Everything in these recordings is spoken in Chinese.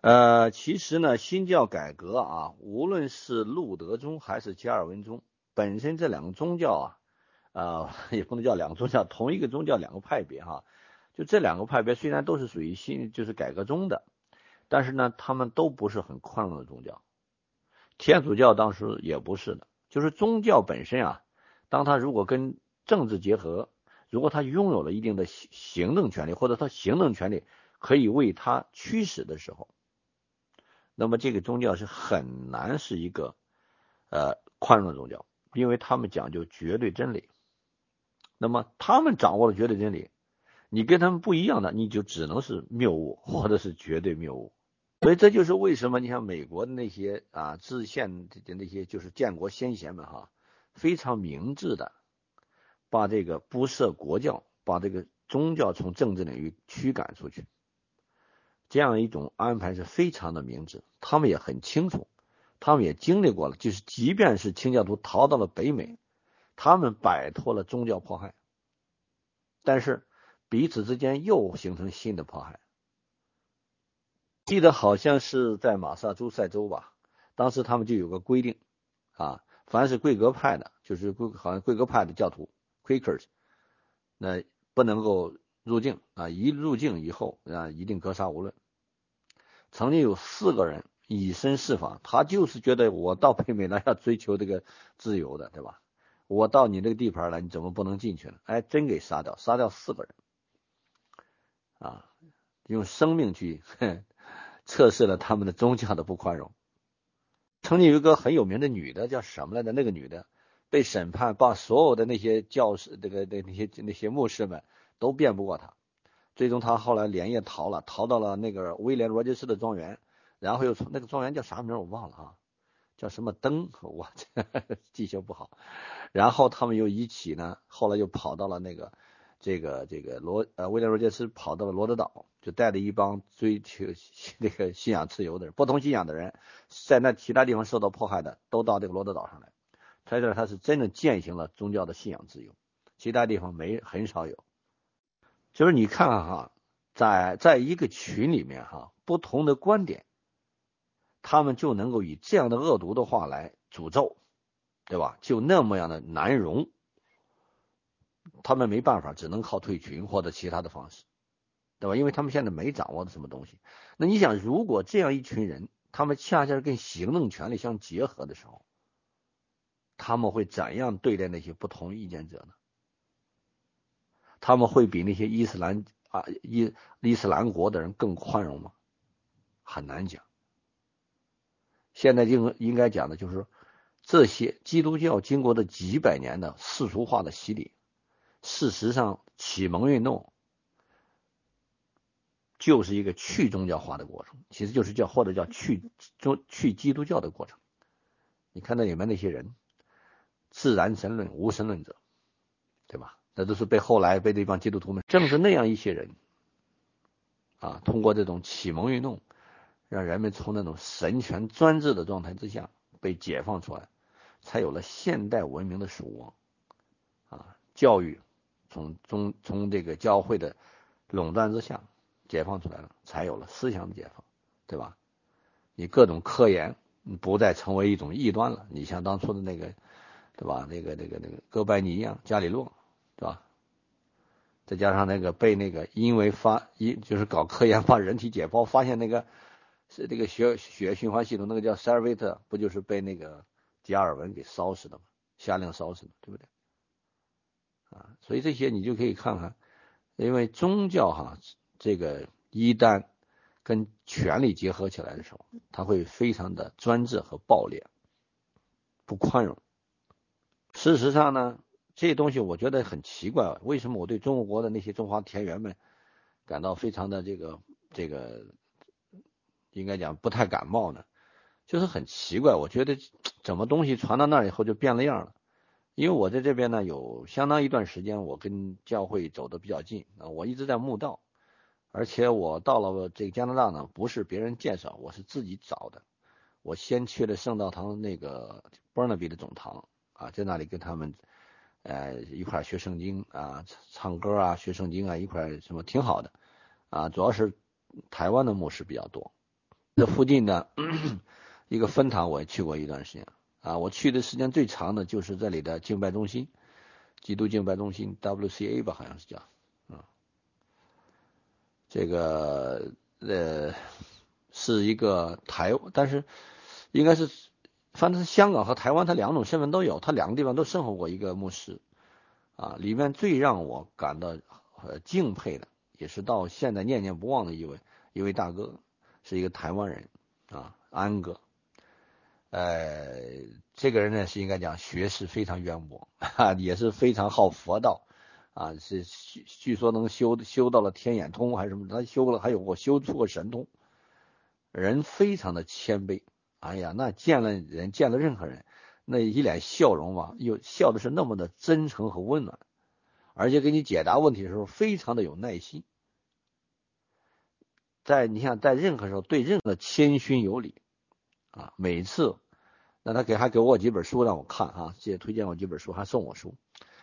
其实呢，新教改革啊，无论是路德宗还是加尔文宗，本身这两个宗教也不能叫两个宗教，同一个宗教两个派别哈。就这两个派别虽然都是属于就是改革宗的，但是呢，他们都不是很宽容的宗教。天主教当时也不是的，就是宗教本身啊，当他如果跟政治结合，如果他拥有了一定的行政权利，或者他行政权利可以为他驱使的时候，那么这个宗教是很难是一个宽容的宗教，因为他们讲究绝对真理。那么他们掌握了绝对真理，你跟他们不一样的，你就只能是谬误，或者是绝对谬误。所以这就是为什么你像美国的那些制宪的那些就是建国先贤们哈，非常明智的把这个不设国教，把这个宗教从政治领域驱赶出去。这样一种安排是非常的明智，他们也很清楚，他们也经历过了，就是即便是清教徒逃到了北美，他们摆脱了宗教迫害，但是彼此之间又形成新的迫害。记得好像是在马萨诸塞州吧，当时他们就有个规定凡是贵格派的，就是好像贵格派的教徒 Quakers， 那不能够入境一入境以后一定格杀无论。曾经有4个人以身试法，他就是觉得我到北美来要追求这个自由的，对吧？我到你这个地盘来，你怎么不能进去呢？哎，真给杀掉4个人用生命去测试了他们的宗教的不宽容。曾经有一个很有名的女的叫什么来着？那个女的被审判，把所有的那些教士那些牧师们都辩不过她。最终他后来连夜逃到了那个威廉罗杰斯的庄园，然后又从那个庄园叫啥名我忘了叫什么灯，我记性不好。然后他们又一起呢，后来又跑到了威廉罗杰斯跑到了罗德岛，就带着一帮追求那个信仰自由的人，不同信仰的人，在那其他地方受到迫害的，都到这个罗德岛上来。在这他是真正践行了宗教的信仰自由，其他地方很少有。就是你看在一个群里面不同的观点，他们就能够以这样的恶毒的话来诅咒，对吧？就那么样的难容，他们没办法，只能靠退群或者其他的方式，对吧？因为他们现在没掌握的什么东西。那你想，如果这样一群人，他们恰恰是跟行政权力相结合的时候，他们会怎样对待那些不同意见者呢？他们会比那些伊斯兰国的人更宽容吗？很难讲。现在就应该讲的就是这些基督教经过的几百年的世俗化的洗礼，事实上启蒙运动就是一个去宗教化的过程，其实就是或者叫去基督教的过程。你看到里面那些人，自然神论、无神论者，对吧？那都是后来被这帮基督徒们，正是那样一些人通过这种启蒙运动，让人们从那种神权专制的状态之下被解放出来，才有了现代文明的曙光教育从这个教会的垄断之下解放出来了，才有了思想的解放，对吧？你各种科研不再成为一种异端了，你像当初的那个，对吧？那个哥白尼伽利略，对吧？再加上被因为就是搞科研把人体解剖，发现是这个血液循环系统，那个叫塞尔维特，不就是被那个加尔文给烧死的吗？下令烧死的，对不对？所以这些你就可以看看，因为宗教这个一旦跟权力结合起来的时候，它会非常的专制和暴烈，不宽容。事实上呢，这些东西我觉得很奇怪，为什么我对中国的那些中华田园们感到非常的这个应该讲不太感冒呢？就是很奇怪，我觉得怎么东西传到那以后就变了样了。因为我在这边呢有相当一段时间，我跟教会走得比较近我一直在慕道，而且我到了这个加拿大呢，不是别人介绍，我是自己找的。我先去了圣道堂那个 Burnaby 的总堂在那里跟他们一块学圣经唱歌学圣经一块什么挺好的主要是台湾的牧师比较多这附近的一个分堂我也去过一段时间啊，我去的时间最长的就是这里的敬拜中心，基督敬拜中心 WCA 吧，好像是叫这个是一个但是应该是反正是香港和台湾，他两种身份都有，他两个地方都生活过一个牧师啊。里面最让我感到敬佩的，也是到现在念念不忘的一位大哥，是一个台湾人啊，安哥。这个人呢是应该讲学识非常渊博，也是非常好佛道啊，是据说能修到了天眼通还是什么，他修了还有过修出过神通，人非常的谦卑。哎呀，那见了任何人，那一脸笑容嘛，又笑的是那么的真诚和温暖，而且给你解答问题的时候非常的有耐心。你想在任何时候对任何谦逊有礼啊，每次。那他还给我几本书让我看啊，推荐我几本书，还送我书。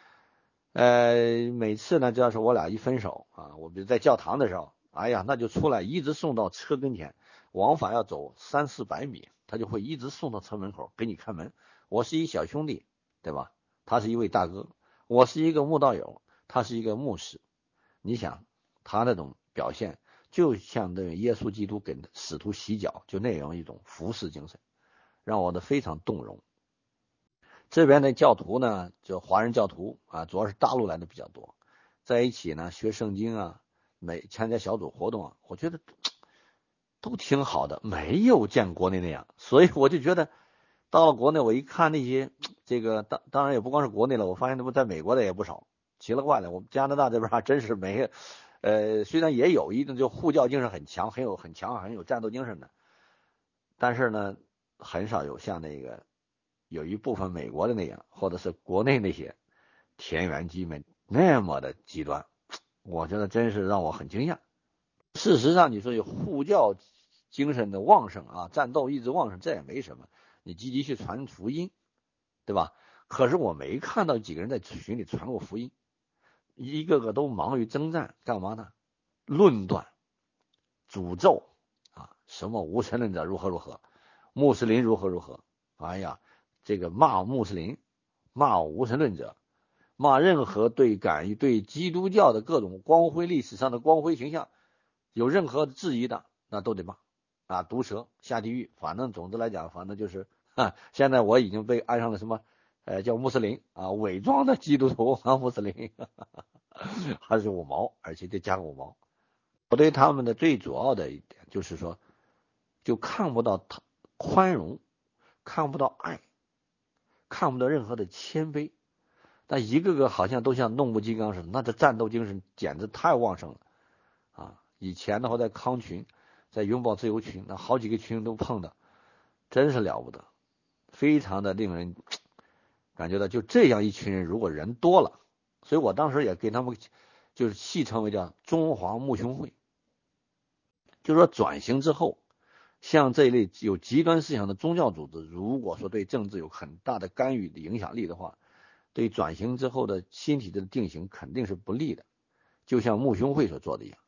每次呢，只要是我俩一分手啊，我比如在教堂的时候，哎呀，那就出来一直送到车跟前，往返要走300-400米，他就会一直送到车门口给你开门。我是一小兄弟，对吧？他是一位大哥，我是一个慕道友，他是一个牧师。你想他那种表现，就像对耶稣基督给使徒洗脚，就那样一种服侍精神。让我的非常动容。这边的教徒呢，就华人教徒啊，主要是大陆来的比较多，在一起呢学圣经啊，参加小组活动啊，我觉得都挺好的，没有见国内那样。所以我就觉得到了国内，我一看那些这个当然也不光是国内了，我发现那不在美国的也不少，奇了怪了。我们加拿大这边还真是没，虽然也有一定就护教精神很强，很强很有战斗精神的，但是呢，很少有像有一部分美国的那样，或者是国内那些田园居民那么的极端，我觉得真是让我很惊讶。事实上，你说有护教精神的旺盛啊，战斗意志旺盛，这也没什么，你积极去传福音，对吧？可是我没看到几个人在群里传过福音，一个个都忙于征战，干嘛呢？论断、诅咒啊，什么无神论者如何如何，穆斯林如何如何，哎呀，这个骂穆斯林，骂无神论者，骂任何敢于对基督教的各种历史上的光辉形象有任何质疑的，那都得骂啊，毒舌下地狱。反正总之来讲，反正就是现在我已经被安上了什么叫穆斯林啊，伪装的基督徒啊，穆斯林还是五毛，而且得加个五毛。我对他们的最主要的一点就是说，就看不到宽容，看不到爱，看不到任何的谦卑，但一个个好像都像弄木金刚似的，那这战斗精神简直太旺盛了啊！以前的话在康群，在永保自由群，那好几个群都碰的，真是了不得，非常的令人感觉到，就这样一群人，如果人多了，所以我当时也给他们就是戏称为叫中华穆兄会，就是说转型之后。像这一类有极端思想的宗教组织，如果说对政治有很大的干预的影响力的话，对转型之后的新体制的定型肯定是不利的。就像穆兄会所做的一样，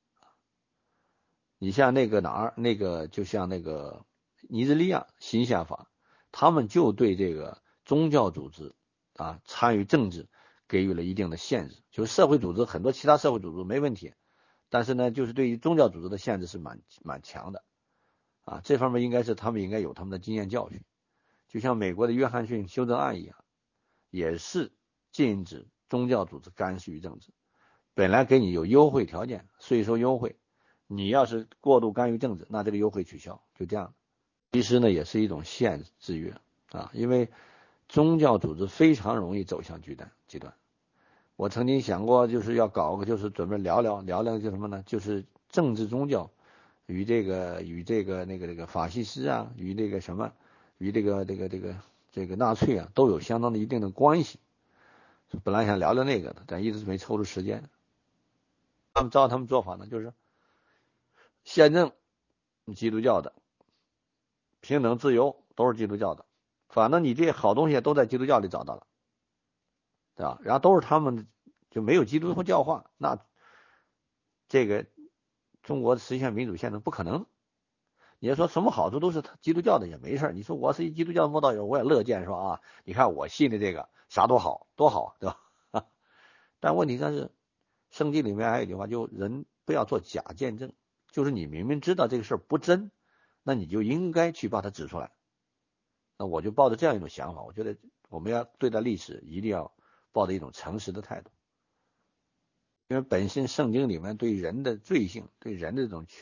你像就像尼日利亚新宪法，他们就对这个宗教组织啊参与政治给予了一定的限制。就是社会组织很多其他社会组织没问题，但是呢，就是对于宗教组织的限制是蛮强的。啊，这方面他们应该有他们的经验教训，就像美国的约翰逊修正案一样，也是禁止宗教组织干涉于政治。本来给你有优惠条件，税收优惠，你要是过度干预政治，那这个优惠取消，就这样。其实呢，也是一种制约啊，因为宗教组织非常容易走向极端。我曾经想过，就是要搞个，就是准备聊聊就什么呢？就是政治宗教。与这个法西斯啊，与这个什么，与这个纳粹啊，都有相当的一定的关系。本来想聊聊那个的，但一直没抽出时间。照他们做法呢，就是宪政基督教的，平等自由都是基督教的，反正你这些好东西都在基督教里找到了，对吧？然后都是他们就没有基督教化，那这个中国实现民主宪政不可能。 你要说什么好处都是基督教的也没事，你说我是一基督教的慕道友，我也乐见说啊，你看我信的这个啥多好多好，对吧？但问题是，圣经里面还有一句话，就人不要做假见证，就是你明明知道这个事儿不真，那你就应该去把它指出来。那我就抱着这样一种想法，我觉得我们要对待历史一定要抱着一种诚实的态度，因为本身圣经里面对人的罪性，对人的这种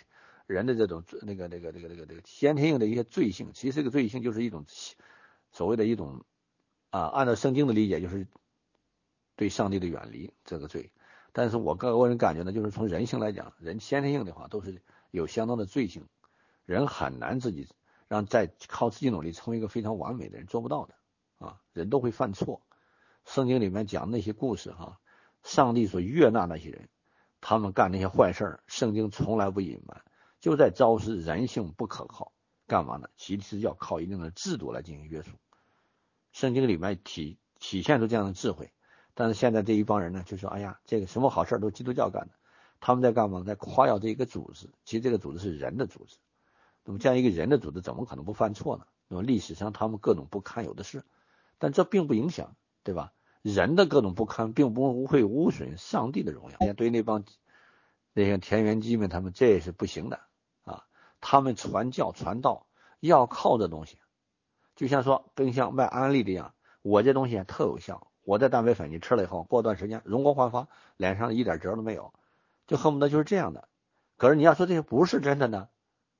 先天性的一些罪性，其实这个罪性就是一种所谓的一种按照圣经的理解就是对上帝的远离这个罪。但是我个人感觉呢，就是从人性来讲，人先天性的话都是有相当的罪性，人很难自己再靠自己努力成为一个非常完美的人，做不到的人都会犯错。圣经里面讲那些故事上帝所悦纳那些人，他们干那些坏事，圣经从来不隐瞒，就在昭示人性不可靠。干嘛呢？其实要靠一定的制度来进行约束。圣经里面体现出这样的智慧。但是现在这一帮人呢，就说哎呀，这个什么好事都基督教干的，他们在干嘛？在夸耀这一个组织，其实这个组织是人的组织。那么这样一个人的组织怎么可能不犯错呢？那么历史上他们各种不堪有的事，但这并不影响，对吧？人的各种不堪并不会污损上帝的荣耀。对那些田园鸡们，他们这也是不行的他们传教传道要靠这东西，就像说跟像卖安利的一样，我这东西特有效，我这蛋白粉你吃了以后，过段时间容光焕发，脸上一点褶都没有，就恨不得就是这样的。可是你要说这些不是真的呢，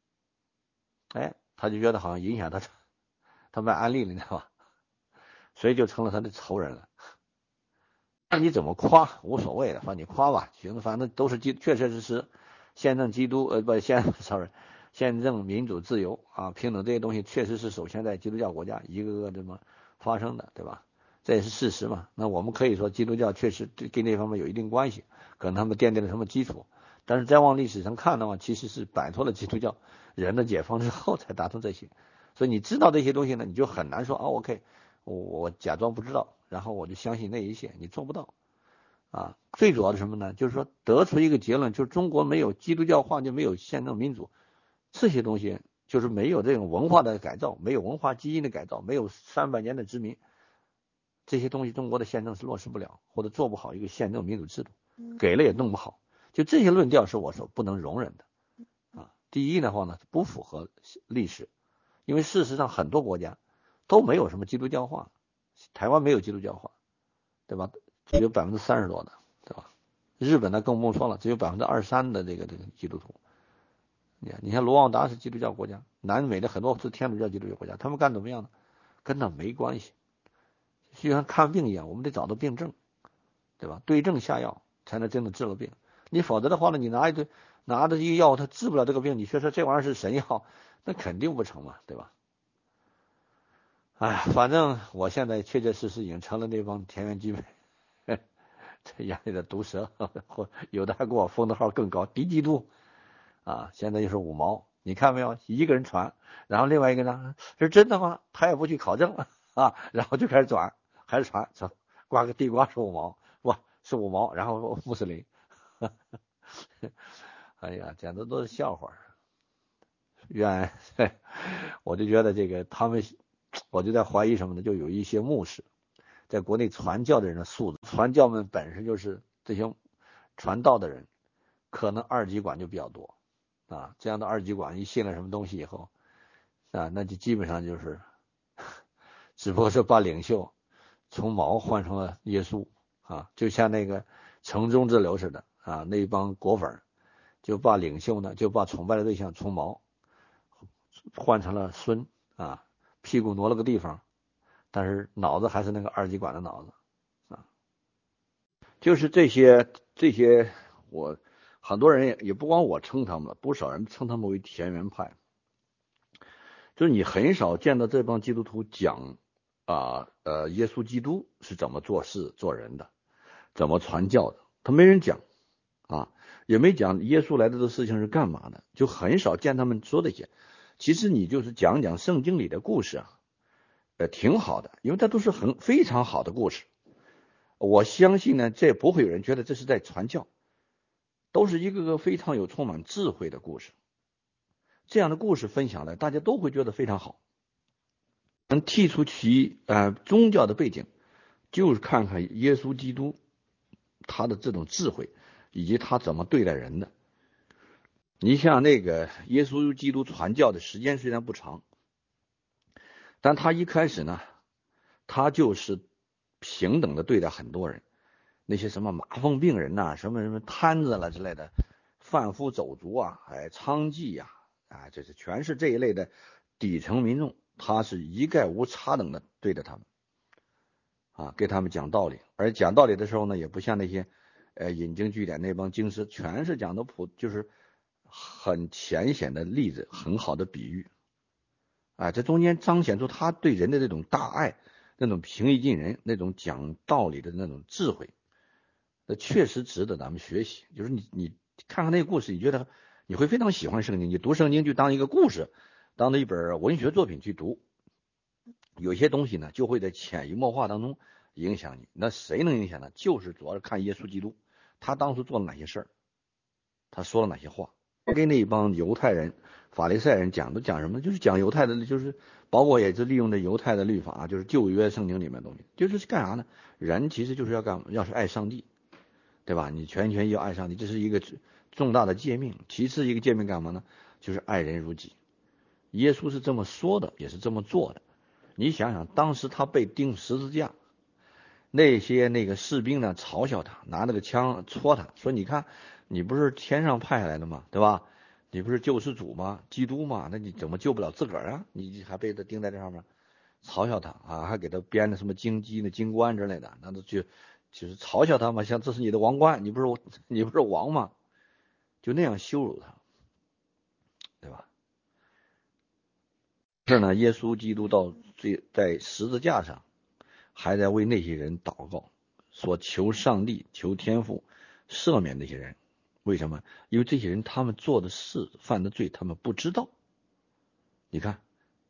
他就觉得好像影响他卖安利了，你知道吧？所以就成了他的仇人了。那你怎么夸无所谓的，反正你夸吧，行，反正都是确确实实宪政宪政民主自由平等这些东西确实是首先在基督教国家一个个这么发生的，对吧？这也是事实嘛。那我们可以说基督教确实跟这方面有一定关系，可能他们奠定了什么基础，但是再往历史上看的话，其实是摆脱了基督教人的解放之后才达成这些。所以你知道这些东西呢，你就很难说OK，我假装不知道，然后我就相信那一切，你做不到最主要的什么呢？就是说得出一个结论，就是中国没有基督教化就没有宪政民主，这些东西就是没有这种文化的改造，没有文化基因的改造，没有300年的殖民，这些东西中国的宪政是落实不了，或者做不好一个宪政民主制度，给了也弄不好。就这些论调是我所不能容忍的第一的话呢，不符合历史，因为事实上很多国家都没有什么基督教化，台湾没有基督教化，对吧？只有30%多的，对吧？日本呢更不用说了，只有23%的这个基督徒。你看卢旺达是基督教国家，南美的很多是天主教基督教国家，他们干怎么样呢？跟那没关系，就像看病一样，我们得找到病症，对吧？对症下药才能真的治了病。你否则的话呢，你拿着一个药，它治不了这个病，你却说这玩意儿是神药，那肯定不成嘛，对吧？反正我现在确确实实已经成了那帮田园鸡们这眼里的毒蛇，或有的还给我封的号更高，敌基督现在就是5毛，你看没有？一个人传，然后另外一个呢是真的吗？他也不去考证然后就开始转，还是传，挂个地瓜是5毛，哇，是5毛，然后穆斯林，哎呀，简直都是笑话。我就觉得这个我就在怀疑什么呢？就有一些牧师在国内传教的人的素质，传教们本身就是这些传道的人，可能二极管就比较多这样的二极管一信了什么东西以后那就基本上就是只不过是把领袖从毛换成了耶稣就像那个城中之流似的那帮果粉就把领袖呢，就把崇拜的对象从毛换成了孙屁股挪了个地方，但是脑子还是那个二极管的脑子就是这些很多人也不光我称他们了，不少人称他们为田园派。就是你很少见到这帮基督徒讲耶稣基督是怎么做事做人的，怎么传教的，他没人讲也没讲耶稣来的这事情是干嘛的，就很少见他们说这些。其实你就是讲讲圣经里的故事挺好的，因为这都是非常好的故事。我相信呢，这不会有人觉得这是在传教，都是一个个非常有充满智慧的故事。 这样的故事分享来，大家都会觉得非常好。能剔除其宗教的背景，就是看看耶稣基督他的这种智慧，以及他怎么对待人的。你像那个耶稣基督传教的时间虽然不长，但他一开始呢，他就是平等的对待很多人，那些什么麻风病人呐、什么瘫子了之类的，贩夫走卒啊，娼妓呀，这是全是这一类的底层民众，他是一概无差等的对待他们，给他们讲道理。而讲道理的时候呢，也不像那些引经据典那帮经师，全是讲的就是很浅显的例子，很好的比喻。这中间彰显出他对人的这种大爱，那种平易近人，那种讲道理的那种智慧，那确实值得咱们学习。就是你看看那个故事，你觉得你会非常喜欢圣经，你读圣经就当一个故事，当一本文学作品去读。有些东西呢，就会在潜移默化当中影响你。那谁能影响呢？就是主要是看耶稣基督，他当初做了哪些事儿，他说了哪些话。跟那帮犹太人、法利赛人都讲什么？就是讲犹太的，就是包括也是利用的犹太的律法，就是旧约圣经里面的东西，就是干啥呢？人其实就是要是爱上帝，对吧？你全心要爱上帝，这是一个重大的诫命。其次一个诫命干嘛呢？就是爱人如己。耶稣是这么说的，也是这么做的。你想想，当时他被钉十字架，那些那个士兵呢嘲笑他，拿那个枪戳他，说你看你不是天上派下来的吗？对吧？你不是救世主吗？基督吗？那你怎么救不了自个儿啊？你还被他钉在这上面，嘲笑他还给他编的什么荆棘的金冠之类的，那都就是嘲笑他嘛，像这是你的王冠，你不是王吗？就那样羞辱他，对吧？这呢，耶稣基督在十字架上还在为那些人祷告，说求上帝求天父赦免那些人。为什么？因为这些人他们做的事犯的罪他们不知道。你看，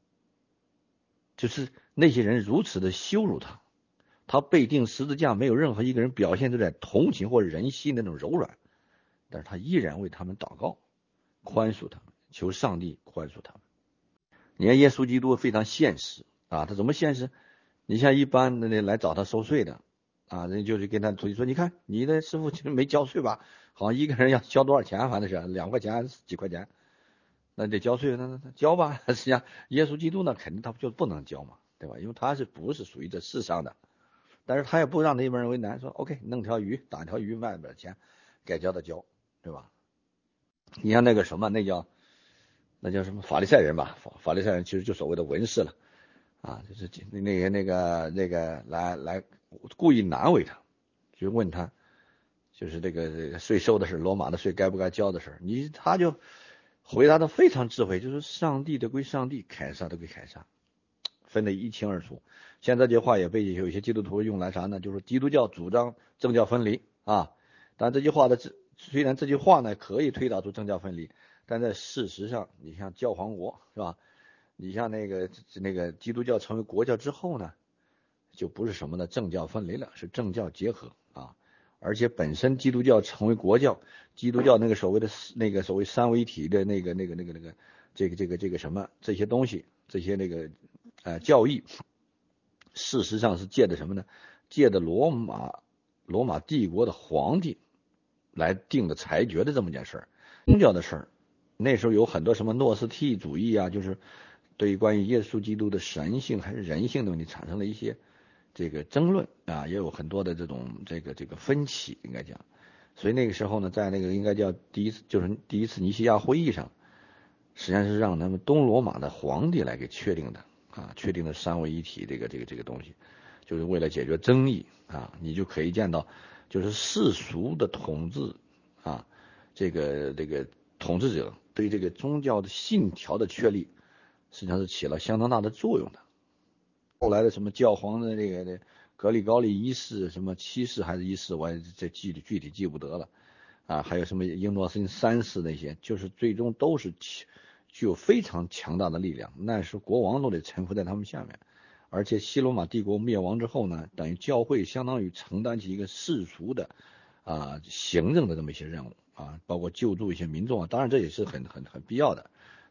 就是那些人如此的羞辱他，他被钉十字架，没有任何一个人表现出来同情或者人心那种柔软，但是他依然为他们祷告，宽恕他们，求上帝宽恕他们。你看耶稣基督非常现实他怎么现实？你像一般的那来找他收税的人就是跟他徒弟说，你看你的师傅其实没交税吧？好像一个人要交多少钱，反正是2块钱还是几块钱，那得交税，那交吧。实际上耶稣基督呢，肯定他就不能交嘛，对吧？因为他不是属于这世上的，但是他也不让那帮人为难，说 OK 弄条鱼打条鱼卖点钱，该交的交，对吧？你像那个什么，那叫什么法利赛人吧？法利赛人其实就所谓的文士了就是那个来故意难为他，就问他，就是这个税收的事，罗马的税该不该交的事，他就回答的非常智慧，就是上帝的归上帝，凯撒的归凯撒，分得一清二楚。现在这句话也被有一些基督徒用来啥呢？就是基督教主张政教分离但这句话虽然这句话呢可以推导出政教分离，但在事实上，你像教皇国是吧？你像那个基督教成为国教之后呢，就不是什么呢政教分离了，是政教结合而且本身基督教成为国教，基督教那个所谓三位一体的这个什么这些东西，这些教义，事实上是借的什么呢？借的罗马帝国的皇帝来定的裁决的这么件事儿，宗教的事儿。那时候有很多什么诺斯替主义就是对于关于耶稣基督的神性还是人性的问题产生了一些这个争论也有很多的这种这个分歧，应该讲。所以那个时候呢，在那个应该叫第一次尼西亚会议上，实际上是让他们东罗马的皇帝来给确定的确定的三位一体这个东西，就是为了解决争议你就可以见到，就是世俗的统治这个统治者对这个宗教的信条的确立，实际上是起了相当大的作用的。后来的什么教皇的格里高利一世，什么7世还是1世，我这具体记不得了还有什么英诺森3世那些，就是最终都是具有非常强大的力量，那时候国王都得臣服在他们下面。而且西罗马帝国灭亡之后呢，等于教会相当于承担起一个世俗的行政的这么一些任务包括救助一些民众当然这也是很必要的。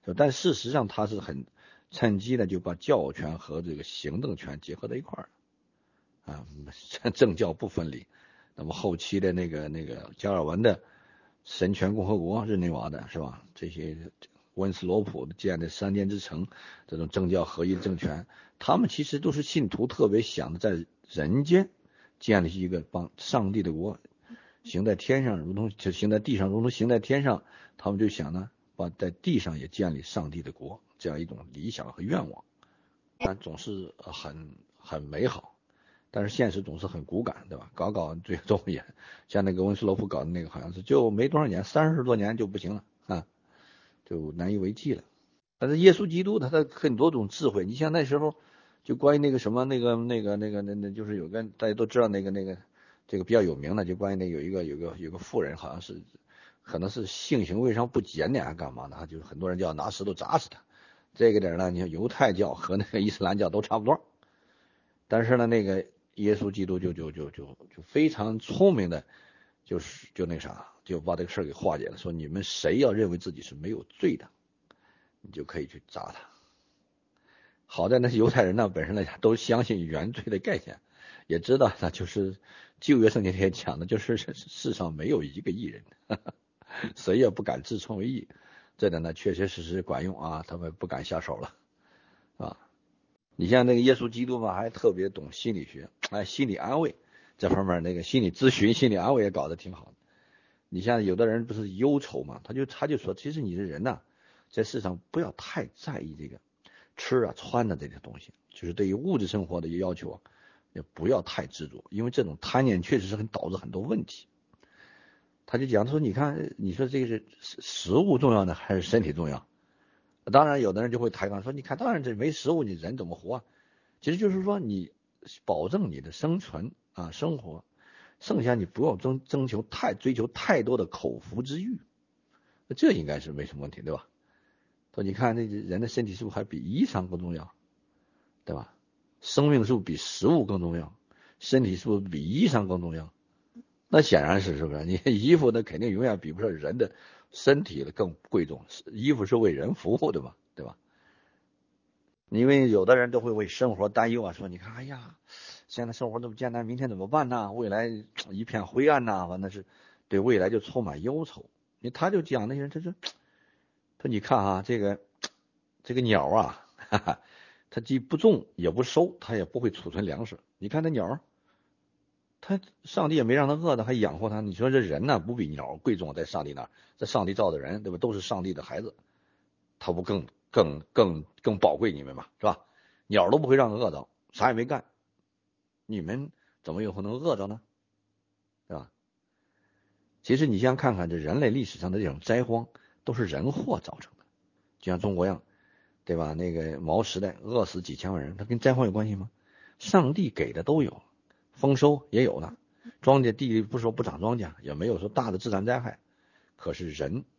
但事实上他是很趁机的就把教权和这个行政权结合在一块儿啊，政教不分离。那么后期的那个加尔文的神权共和国，日内瓦的是吧？这些温斯罗普建的三殿之城，这种政教合一政权，他们其实都是信徒特别想的在人间建立一个帮上帝的国，行在天上如同就行在地上如同行在天上，他们就想呢，把在地上也建立上帝的国，这样一种理想和愿望，但总是很美好。但是现实总是很骨感，对吧？搞最终也像那个温斯洛夫搞的那个，好像是就没多少年，30多年就不行了啊，就难以为继了。但是耶稣基督他的很多种智慧，你像那时候就关于那个什么那就是有个大家都知道这个比较有名的，就关于那有一个妇人，好像是可能是性行为上不检点还干嘛的，就是很多人就要拿石头砸死他。这个点呢，你看犹太教和那个伊斯兰教都差不多，但是呢那个耶稣基督就非常聪明的，就那啥，就把这个事儿给化解了。说你们谁要认为自己是没有罪的，你就可以去砸他。好在那些犹太人呢，本身来讲都相信原罪的概念，也知道呢，就是旧约圣经也讲的，就是世上没有一个义人，谁也不敢自称为义。这点呢，确确实实管用啊，他们不敢下手了啊。你像那个耶稣基督嘛，还特别懂心理学，心理安慰这方面，那个心理咨询、心理安慰也搞得挺好的。你像有的人不是忧愁嘛，他就说，其实你这人呐，在世上不要太在意这个吃啊、穿的这些东西，就是对于物质生活的要求啊，也不要太执着，因为这种贪念确实是导致很多问题。他就讲说，你看，你说这个是食物重要呢，还是身体重要？当然，有的人就会抬杠说，你看，当然这没食物，你人怎么活啊？其实就是说，你保证你的生存啊，生活，剩下你不要追求太多的口腹之欲，这应该是没什么问题，对吧？说你看，那人的身体是不是还比衣裳更重要，对吧？生命是不是比食物更重要？身体是不是比衣裳更重要？那显然是不是？你衣服那肯定永远比不上人的身体的更贵重，衣服是为人服务的嘛，对吧？因为有的人都会为生活担忧啊，说你看，哎呀，现在生活这么艰难，明天怎么办呢？未来一片灰暗呐，反正是对未来就充满忧愁。他就讲那些人，他说你看啊，这个鸟啊，哈哈，它既不种也不收，它也不会储存粮食。你看那鸟，它上帝也没让它饿的，还养活它。你说这人呢，不比鸟贵重在上帝那儿？这上帝造的人，对吧？都是上帝的孩子，他不更宝贵你们嘛，是吧？鸟都不会让饿着，啥也没干，你们怎么有可能饿着呢？对吧？其实你先看看这人类历史上的这种灾荒，都是人祸造成的，就像中国一样，对吧？那个毛时代饿死几千万人，它跟灾荒有关系吗？上帝给的都有，丰收也有了，庄稼地里不说不长庄稼，也没有说大的自然灾害，可是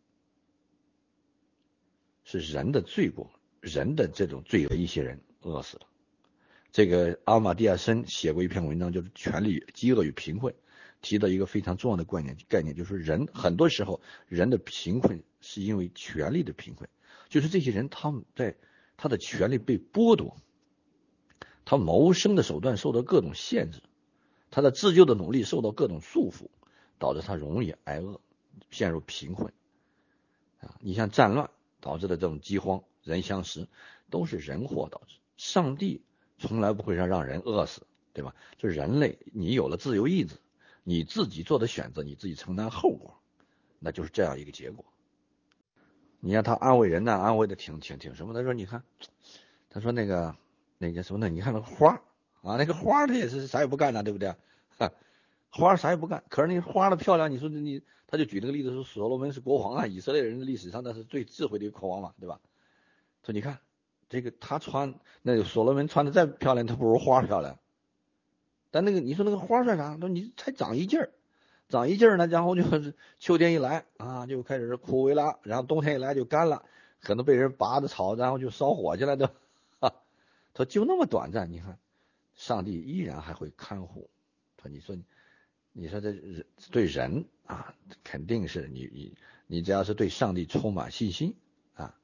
人的罪过，人的这种罪恶，一些人饿死了。这个阿马蒂亚森写过一篇文章，就是权力、饥饿与贫困，提到一个非常重要的概念，就是人很多时候人的贫困是因为权力的贫困，就是这些人他们在他的权利被剥夺，他谋生的手段受到各种限制，他的自救的努力受到各种束缚，导致他容易挨饿，陷入贫困啊。你像战乱导致的这种饥荒、人相食，都是人祸导致。上帝从来不会让人饿死，对吧？就是人类，你有了自由意志，你自己做的选择，你自己承担后果，那就是这样一个结果。你看他安慰人呢，安慰的挺什么？他说你看，他说那个什么呢？你看那个花啊，那个花它也是啥也不干的，对不对？花啥也不干，可是那花的漂亮，你说他就举那个例子说，所罗门是国王啊，以色列人的历史上那是最智慧的一个国王嘛，对吧？说你看这个他那所罗门穿的再漂亮，他不如花漂亮。但那个你说那个花算啥？说你才长一劲儿，长一劲儿呢，然后就是秋天一来啊，就开始枯萎了，然后冬天一来就干了，可能被人拔着草，然后就烧火去了都。他就那么短暂，你看上帝依然还会看护。说你说这对人啊，肯定是你只要是对上帝充满信心啊，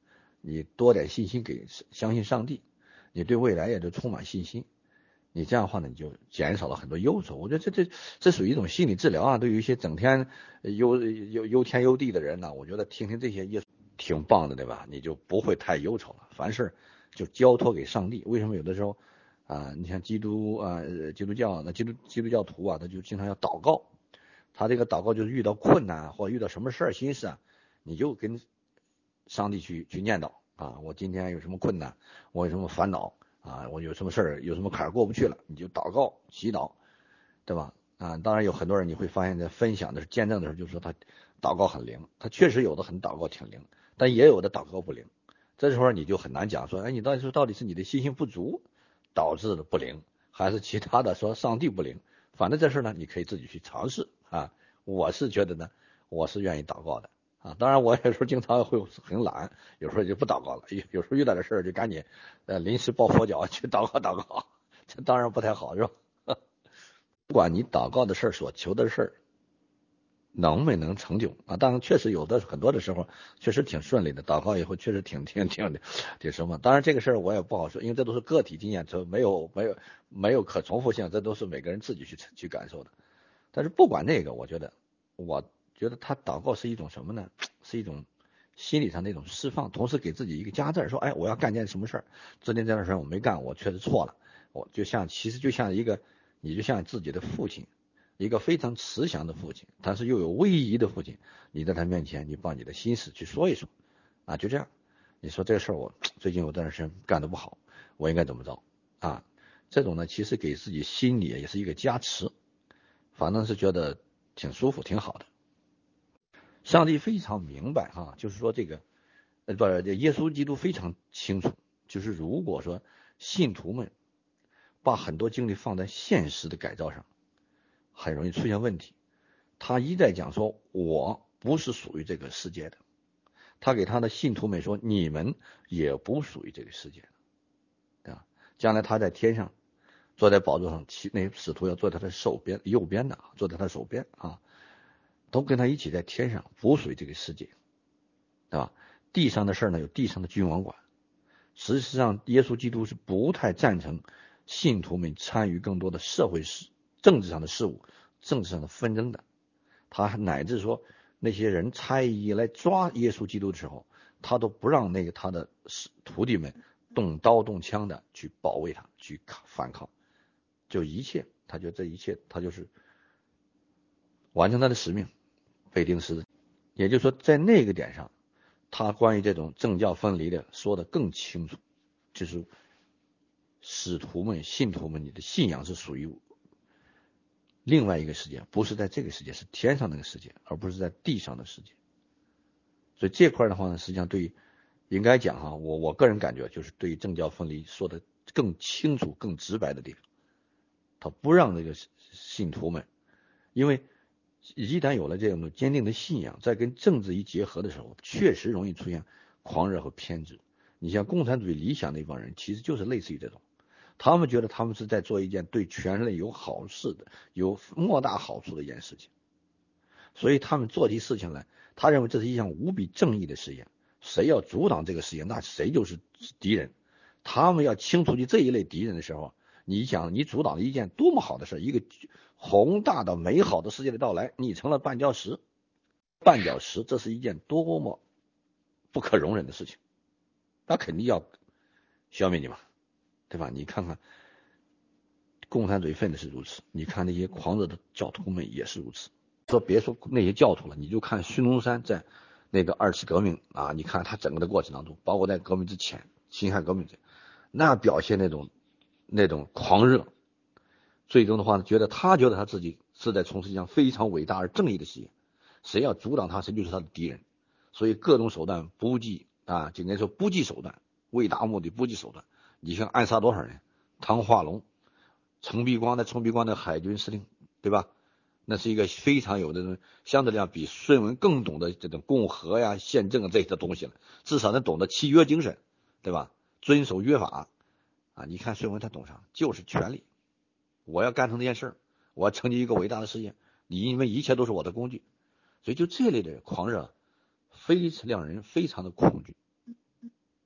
你多点信心相信上帝，你对未来也都充满信心。你这样的话呢，你就减少了很多忧愁。我觉得这属于一种心理治疗啊。对于一些整天忧天忧地的人呢，我觉得听听这些也挺棒的，对吧？你就不会太忧愁了。凡事就交托给上帝。为什么有的时候你像基督教那基督教徒啊，他就经常要祷告。他这个祷告就是遇到困难或遇到什么事儿心事啊，你就跟上帝去念叨啊，我今天有什么困难，我有什么烦恼啊，我有什么事儿，有什么坎儿过不去了，你就祷告祈祷，对吧？当然有很多人你会发现，在分享的是见证的时候，就说他祷告很灵，他确实有的很祷告挺灵，但也有的祷告不灵。这时候你就很难讲说，哎，你到底是你的信心不足导致的不灵，还是其他的说上帝不灵？反正这事呢，你可以自己去尝试啊。我是觉得呢，我是愿意祷告的啊。当然，我有时候经常会很懒，有时候就不祷告了。有时候遇到的事儿就赶紧临时抱佛脚去祷告，这当然不太好，是吧？不管你祷告的事儿所求的事儿能没能成就啊？当然，确实有的很多的时候确实挺顺利的，祷告以后确实挺什么。当然这个事儿我也不好说，因为这都是个体经验，这没有可重复性，这都是每个人自己去感受的。但是不管那个，我觉得他祷告是一种什么呢？是一种心理上的一种释放，同时给自己一个加字，说，哎，我要干件什么事儿，昨天这段时间我没干，我确实错了。我其实就像你就像自己的父亲，一个非常慈祥的父亲，但是又有威仪的父亲，你在他面前，你把你的心事去说一说，啊，就这样。你说这个事儿我最近有段时间干得不好，我应该怎么着啊？这种呢，其实给自己心里也是一个加持，反正是觉得挺舒服，挺好的。上帝非常明白哈，就是说这个耶稣基督非常清楚，就是如果说信徒们把很多精力放在现实的改造上，很容易出现问题。他一再讲说，我不是属于这个世界的。他给他的信徒们说，你们也不属于这个世界的，对吧？将来他在天上坐在宝座上，那使徒要坐在他的右边的，坐在他手边啊，都跟他一起在天上，不属于这个世界，对吧？地上的事呢，有地上的君王管。实际上，耶稣基督是不太赞成信徒们参与更多的社会政治上的事务、政治上的纷争的。他乃至说，那些人猜疑来抓耶稣基督的时候，他都不让他的徒弟们动刀动枪的去保卫他，去反抗。就一切，他觉得这一切，他就是完成他的使命，被钉十字。也就是说，在那个点上，他关于这种政教分离的说得更清楚，就是使徒们、信徒们，你的信仰是属于另外一个世界，不是在这个世界，是天上那个世界，而不是在地上的世界。所以这块的话呢，实际上应该讲哈，我个人感觉就是对于政教分离说的更清楚、更直白的地方，他不让这个信徒们，因为一旦有了这种坚定的信仰，在跟政治一结合的时候，确实容易出现狂热和偏执。你像共产主义理想那帮人，其实就是类似于这种，他们觉得他们是在做一件对全人类有好事的、有莫大好处的一件事情，所以他们做起事情来，他认为这是一项无比正义的事业，谁要阻挡这个事业，那谁就是敌人。他们要清除这一类敌人的时候，你想，你阻挡了一件多么好的事，一个宏大的美好的世界的到来，你成了绊脚石。绊脚石，这是一件多么不可容忍的事情，那肯定要消灭你嘛，对吧？你看看共产主义分子是如此，你看那些狂热的教徒们也是如此。别说那些教徒了，你就看孙中山在那个二次革命啊，你看他整个的过程当中，包括在革命之前、辛亥革命前，那表现那种狂热，最终的话呢，他觉得他自己是在从事一项非常伟大而正义的事业，谁要阻挡他，谁就是他的敌人，所以各种手段不计啊，应该说不计手段，为达目的不计手段。你像暗杀多少人？唐化龙、程璧光的海军司令，对吧？那是一个非常有的相对来讲比孙文更懂得这种共和呀、宪政这些东西了，至少能懂得契约精神，对吧？遵守约法啊！你看孙文他懂啥？就是权力。我要干成这件事，我要成就一个伟大的事业，因为一切都是我的工具。所以就这类的狂热，让人非常的恐惧。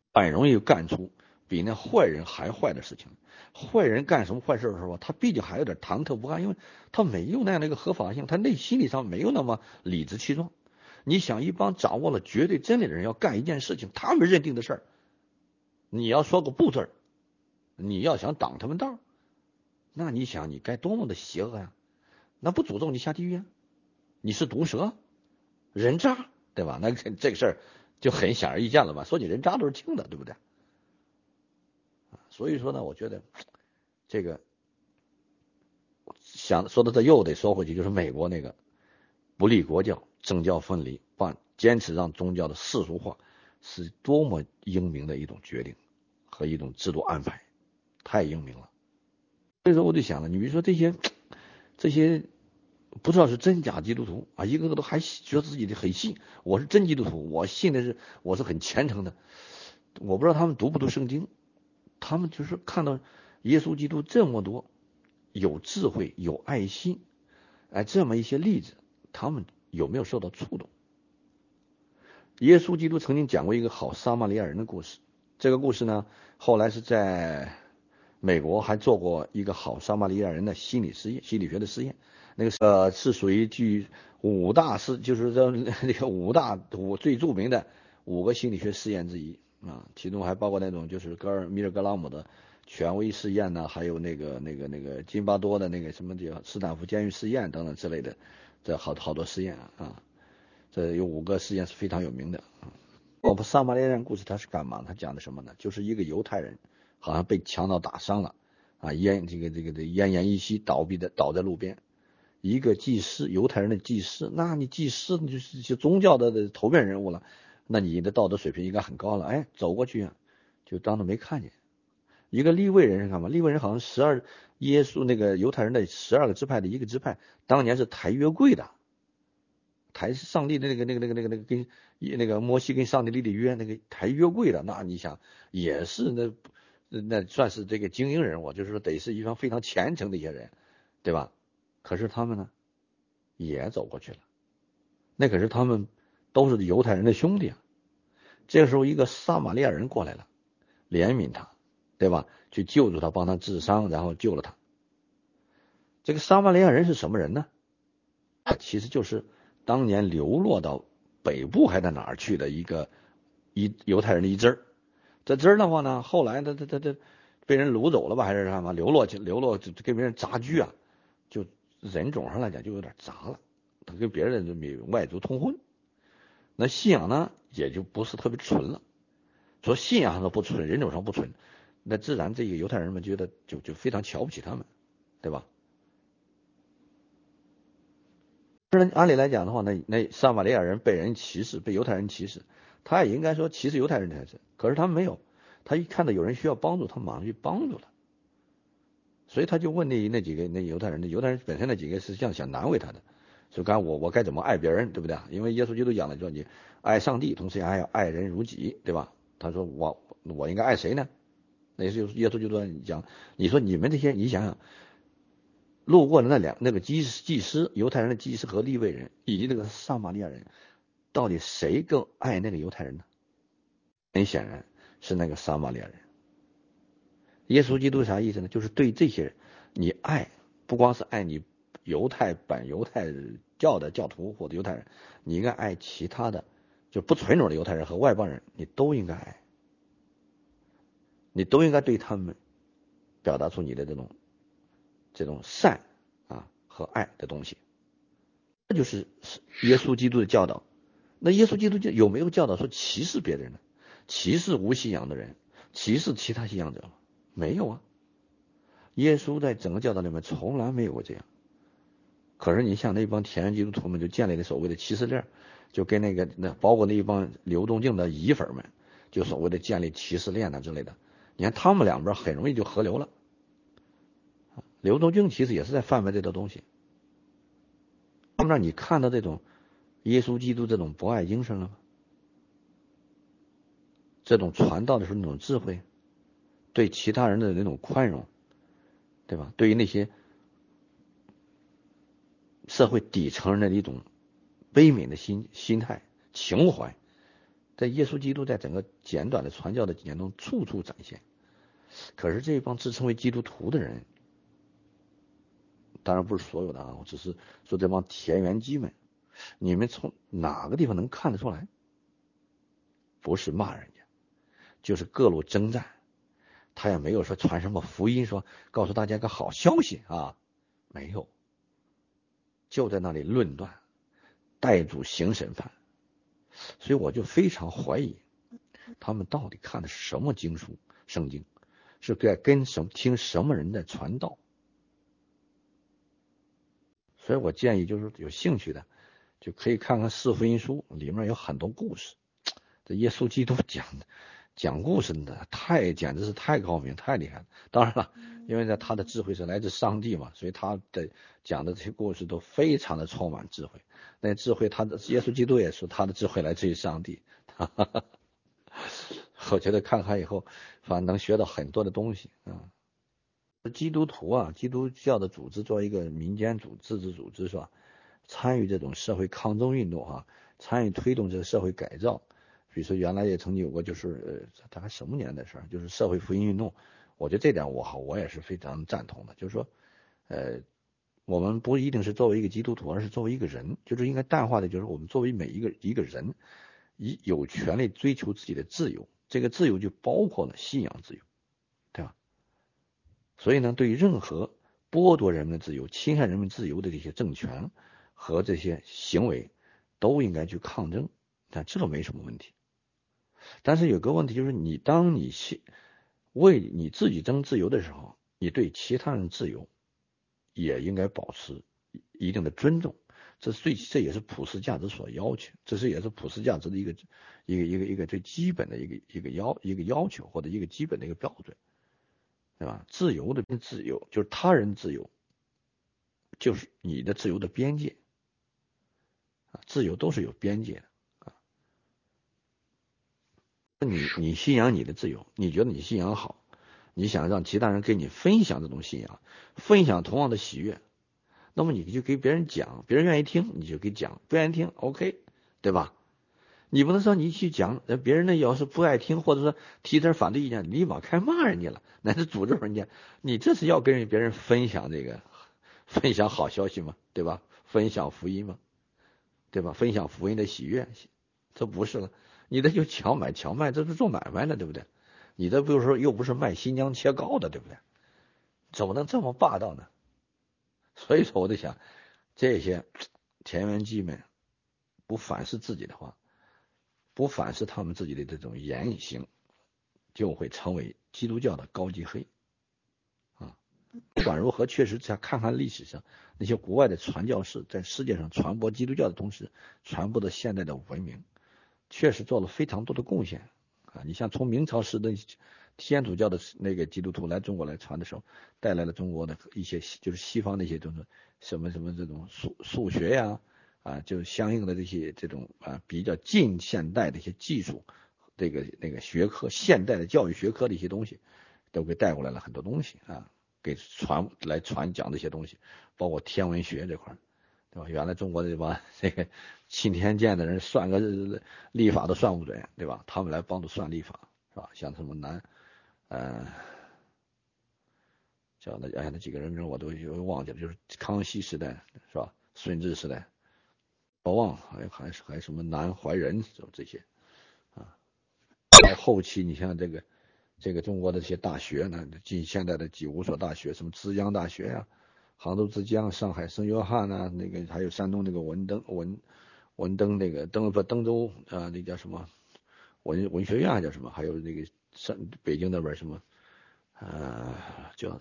很容易干出比那坏人还坏的事情。坏人干什么坏事的时候，他毕竟还有点忐忑不安，因为他没有那样的一个合法性，他心理上没有那么理直气壮。你想，一帮掌握了绝对真理的人要干一件事情，他们认定的事儿，你要说个不字儿，你要想挡他们道，那你想你该多么的邪恶呀？那不诅咒你下地狱啊？你是毒蛇、人渣，对吧？那这个事儿就很显而易见了吧？说你人渣都是轻的，对不对？所以说呢，我觉得这个想说到这又得说回去，就是美国那个不立国教、政教分离，坚持让宗教的世俗化，是多么英明的一种决定和一种制度安排，太英明了。所以说我就想了，你比如说这些不知道是真假基督徒啊，一个个都还觉得自己的很信，我是真基督徒，我信的是我是很虔诚的。我不知道他们读不读圣经，他们就是看到耶稣基督这么多有智慧、有爱心，这么一些例子，他们有没有受到触动？耶稣基督曾经讲过一个好撒玛利亚人的故事，这个故事呢，后来是在美国还做过一个好撒玛利亚人的心理学的实验。那个是属于五大就是这那个五最著名的5个心理学实验之一啊，其中还包括那种就是米尔格拉姆的权威试验呢，还有那个津巴多的那个什么叫斯坦福监狱试验等等之类的，这好多实验啊，这有5个实验是非常有名的啊。我们撒玛利亚人故事他是干嘛？他讲的什么呢？就是一个犹太人好像被强盗打伤了啊，奄奄一息倒在路边。一个祭司，犹太人的祭司，那你祭司你就是宗教的头面人物了，那你的道德水平应该很高了。走过去就当他没看见。一个利未人是干嘛？利未人好像耶稣那个犹太人的12个支派的一个支派，当年是抬约柜的，抬上帝的跟那个摩西跟上帝立的约，那个抬约柜的，那你想也是那算是这个精英人物，就是说得是一方非常虔诚的一些人，对吧？可是他们呢也走过去了，那可是他们都是犹太人的兄弟啊。这个时候一个撒玛利亚人过来了，怜悯他，对吧？去救助他，帮他治伤，然后救了他。这个撒玛利亚人是什么人呢？其实就是当年流落到北部还在哪儿去的一犹太人的一支儿。这支儿的话呢，后来他被人掳走了吧，还是干嘛？流落跟别人杂居啊，就人种上来讲就有点杂了，他跟别人的外族通婚，那信仰呢也就不是特别纯了。说信仰上都不纯，人种上不纯，那自然这个犹太人们觉得就非常瞧不起他们，对吧？按理来讲的话，那撒玛利亚人被人歧视，被犹太人歧视，他也应该说歧视犹太人才是，可是他没有，他一看到有人需要帮助，他马上去帮助了。所以他就问那几个犹太人本身那几个是这样想难为他的，说刚我该怎么爱别人，对不对？因为耶稣基督讲了，说你爱上帝，同时还要爱人如己，对吧？他说我应该爱谁呢？那也就是耶稣基督讲，你说你们这些，你想想，路过的那个祭司，犹太人的祭司和利未人，以及那个撒玛利亚人，到底谁更爱那个犹太人呢？很显然是那个撒玛利亚人。耶稣基督啥意思呢？就是对这些人，你爱不光是爱你犹太教的教徒或者犹太人，你应该爱其他的，就不纯种的犹太人和外邦人，你都应该爱，你都应该对他们表达出你的这种善和爱的东西。这就是耶稣基督的教导。那耶稣基督有没有教导说歧视别人呢？歧视无信仰的人，歧视其他信仰者吗？没有啊。耶稣在整个教导里面从来没有过这样。可是你像那帮田园基督徒们就建立了所谓的歧视链，就跟包括那一帮刘仲敬的乙粉们，就所谓的建立歧视链之类的。你看他们两边很容易就合流了。刘仲敬其实也是在贩卖这套东西。他们让你看到这种耶稣基督这种博爱精神了吗？这种传道的时候那种智慧，对其他人的那种宽容，对吧？对于那些社会底层人的一种悲悯的心态情怀， 在耶稣基督在整个简短的传教的几年中处处展现。可是这帮自称为基督徒的人，当然不是所有的啊，我只是说这帮田园鸡们，你们从哪个地方能看得出来？不是骂人家，就是各路征战，他也没有说传什么福音，说告诉大家一个好消息啊，没有，就在那里论断，代主行审判。所以我就非常怀疑，他们到底看的是什么经书、圣经，是在跟什么听什么人在传道。所以我建议就是有兴趣的就可以看看四福音书，里面有很多故事。这耶稣基督讲故事的简直是太高明太厉害了。当然了，因为他的智慧是来自上帝嘛，所以他的讲的这些故事都非常的充满智慧。那智慧耶稣基督也说他的智慧来自于上帝。我觉得看看以后反正能学到很多的东西啊。基督徒啊，基督教的组织作为一个民间自治组织是吧，参与这种社会抗争运动啊，参与推动这个社会改造。比如说原来也曾经有过就是大概什么年的事儿，就是社会福音运动。我觉得这点我也是非常赞同的，就是说我们不一定是作为一个基督徒，而是作为一个人，就是应该淡化的就是我们作为每一个人有权利追求自己的自由，这个自由就包括了信仰自由，对吧？所以呢，对于任何剥夺人们的自由、侵害人们自由的这些政权和这些行为，都应该去抗争，但这没什么问题。但是有个问题就是，当你为你自己争自由的时候，你对其他人自由也应该保持一定的尊重，这也是普世价值所要求，也是普世价值的一个最基本的一个要求，或者一个基本的一个标准，对吧？自由的自由就是他人自由，就是你的自由的边界啊，自由都是有边界的啊。你信仰你的自由，你觉得你信仰好，你想让其他人跟你分享这种信仰，分享同样的喜悦，那么你就给别人讲，别人愿意听你就给讲，不愿意听 OK， 对吧？你不能说你去讲，别人呢要是不爱听，或者说提点反对意见，你立马开骂人家了，乃至诅咒人家，你这是要跟别人分享分享好消息吗？对吧？分享福音吗？对吧？分享福音的喜悦，这不是了，你这就强买，这是做买卖的，对不对？你这比如说又不是卖新疆切糕的，对不对？怎么能这么霸道呢？所以说我在想，这些田园鸡们不反思自己的话，不反思他们自己的这种言行，就会成为基督教的高级黑啊。不管如何，确实再看看历史上那些国外的传教士在世界上传播基督教的同时，传播的现代的文明，确实做了非常多的贡献啊。你像从明朝时的天主教的那个基督徒来中国来传的时候，带来了中国的一些就是西方的一些这种什么这种数学呀啊，就相应的这种比较近现代的一些技术，那个学科，现代的教育学科的一些东西，都给带过来了很多东西啊，给传讲这些东西，包括天文学这块，对吧？原来中国的这个钦天监的人算个历法都算不准，对吧？他们来帮助算历法，是吧？像什么叫那几个人名我都忘记了，就是康熙时代是吧？顺治时代，包忘，还什么南怀仁这些啊。到后期你像这个中国的这些大学呢，近现代的几5所大学，什么浙江大学呀、杭州之江、上海圣约翰啊，那个还有山东那个文登那个登州那叫什么文学院叫什么，还有那个北京那边什么叫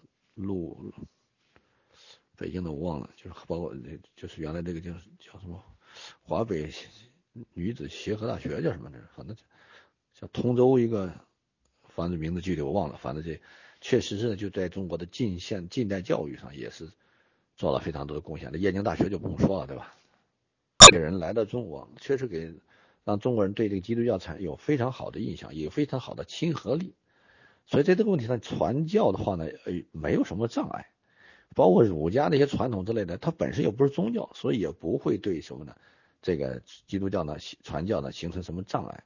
北京的我忘了，就是包括就是原来那个叫什么华北女子协和大学叫什么的，反正叫通州一个，反正名字具体我忘了，反正这确实是就在中国的近代教育上也是做了非常多的贡献。这燕京大学就不用说了，对吧？这个人来到中国，确实让中国人对这个基督教有非常好的印象，有非常好的亲和力。所以在这个问题上，传教的话呢，没有什么障碍。包括儒家那些传统之类的，它本身又不是宗教，所以也不会对什么呢这个基督教呢传教呢形成什么障碍。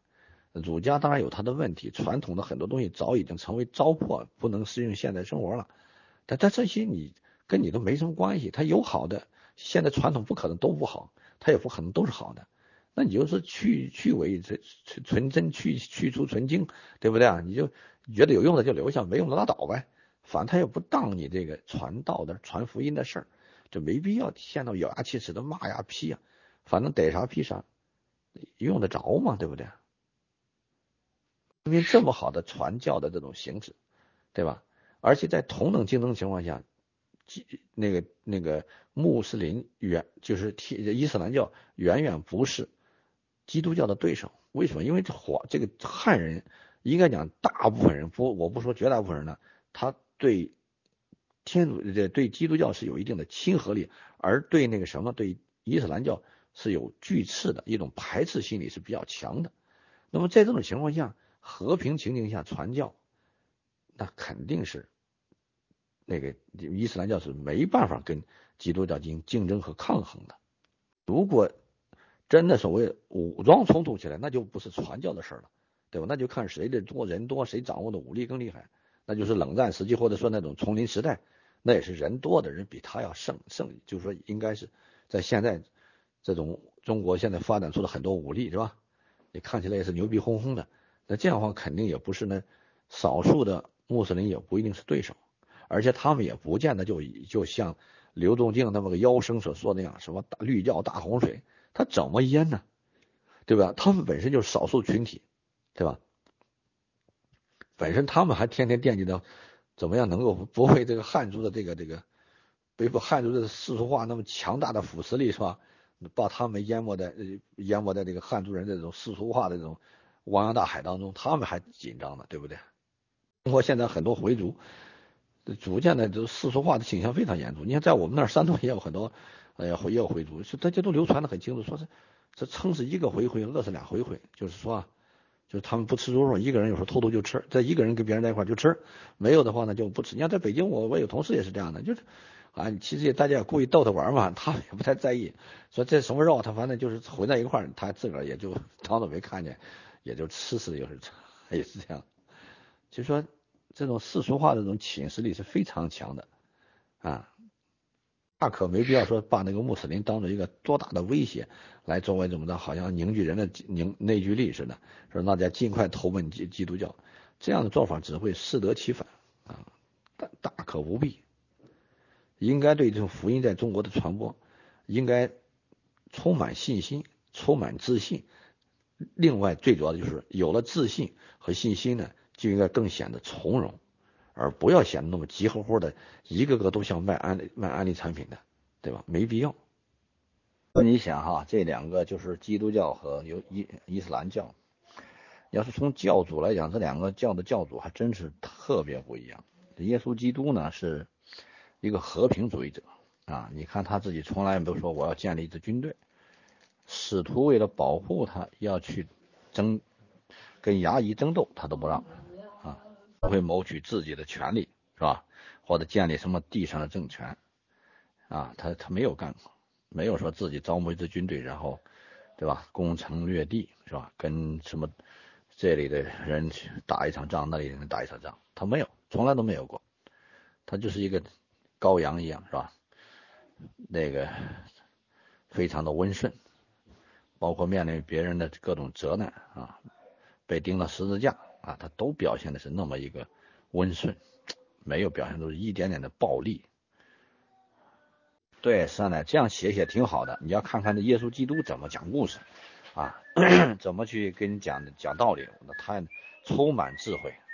儒家当然有它的问题，传统的很多东西早已经成为糟粕，不能适应现代生活了。但这些你跟你都没什么关系，它有好的，现在传统不可能都不好，它也不可能都是好的。那你就是去伪纯真，去除纯净，对不对啊？你就觉得有用的就留下，没用的拉倒呗。反正他也不当你这个传道的、传福音的事儿，就没必要现在咬牙切齿的骂呀批呀，反正逮啥批啥，用得着嘛，对不对？因为这么好的传教的这种形式，对吧？而且在同等竞争情况下，那个穆斯林就是伊斯兰教远远不是基督教的对手。为什么？因为这个汉人应该讲大部分人我不说绝大部分人呢，他对对基督教是有一定的亲和力，而对那个什么对伊斯兰教是有拒斥的一种排斥心理是比较强的。那么在这种情况下，和平情境下传教，那肯定是那个伊斯兰教是没办法跟基督教进行竞争和抗衡的。如果真的所谓武装冲突起来，那就不是传教的事了，对吧？那就看谁的人多，谁掌握的武力更厉害，那就是冷战时期或者说那种丛林时代，那也是人多的人比他要胜，就是说应该是在现在这种中国现在发展出了很多武力，是吧？你看起来也是牛逼哄哄的，那这样的话肯定也不是那少数的穆斯林也不一定是对手，而且他们也不见得就像刘仲敬那么个妖生所说那样，什么绿教大洪水。他怎么淹呢？对吧？他们本身就是少数群体，对吧？本身他们还天天惦记着怎么样能够不被这个汉族的被汉族的世俗化那么强大的腐蚀力是吧？把他们淹没在这个汉族人这种世俗化的这种汪洋大海当中，他们还紧张呢，对不对？中国现在很多回族逐渐的就世俗化的倾向非常严重。你看在我们那儿山东也有很多，也有回族，是大家都流传的很清楚，说是这撑死一个回回，饿死俩回回，就是说啊，就是他们不吃猪肉，一个人有时候偷偷就吃，这一个人跟别人在一块就吃，没有的话呢就不吃。你看在北京，我有同事也是这样的，就是啊，其实大家也故意逗他玩嘛，他也不太在意，说这什么肉，他反正就是混在一块，他自个儿也就当做没看见，也就吃死就是也是这样。就说这种世俗化的这种侵蚀力是非常强的啊，大可没必要说把那个穆斯林当做一个多大的威胁来作为怎么着，好像凝聚人的内聚力似的，说大家尽快投奔基督教，这样的做法只会适得其反啊，大可不必。应该对这种福音在中国的传播，应该充满信心，充满自信。另外，最主要的就是有了自信和信心呢，就应该更显得从容，而不要显得那么急吼吼的，一个个都像卖安利产品的，对吧？没必要。那你想哈，这两个就是基督教和伊斯兰教，要是从教主来讲，这两个教的教主还真是特别不一样。耶稣基督呢是一个和平主义者啊，你看他自己从来没有说我要建立一支军队，使徒为了保护他要去跟衙役争斗，他都不让啊，不会谋取自己的权利是吧？或者建立什么地上的政权啊，他没有干过，没有说自己招募一支军队，然后对吧，攻城略地是吧？跟什么这里的人打一场仗，那里的人打一场仗，他没有，从来都没有过。他就是一个羔羊一样是吧？那个非常的温顺，包括面临别人的各种责难啊，被钉到十字架啊，他都表现的是那么一个温顺，没有表现出一点点的暴力。对，是的，这样写挺好的。你要看看这耶稣基督怎么讲故事啊，怎么去跟你讲道理，那他充满智慧。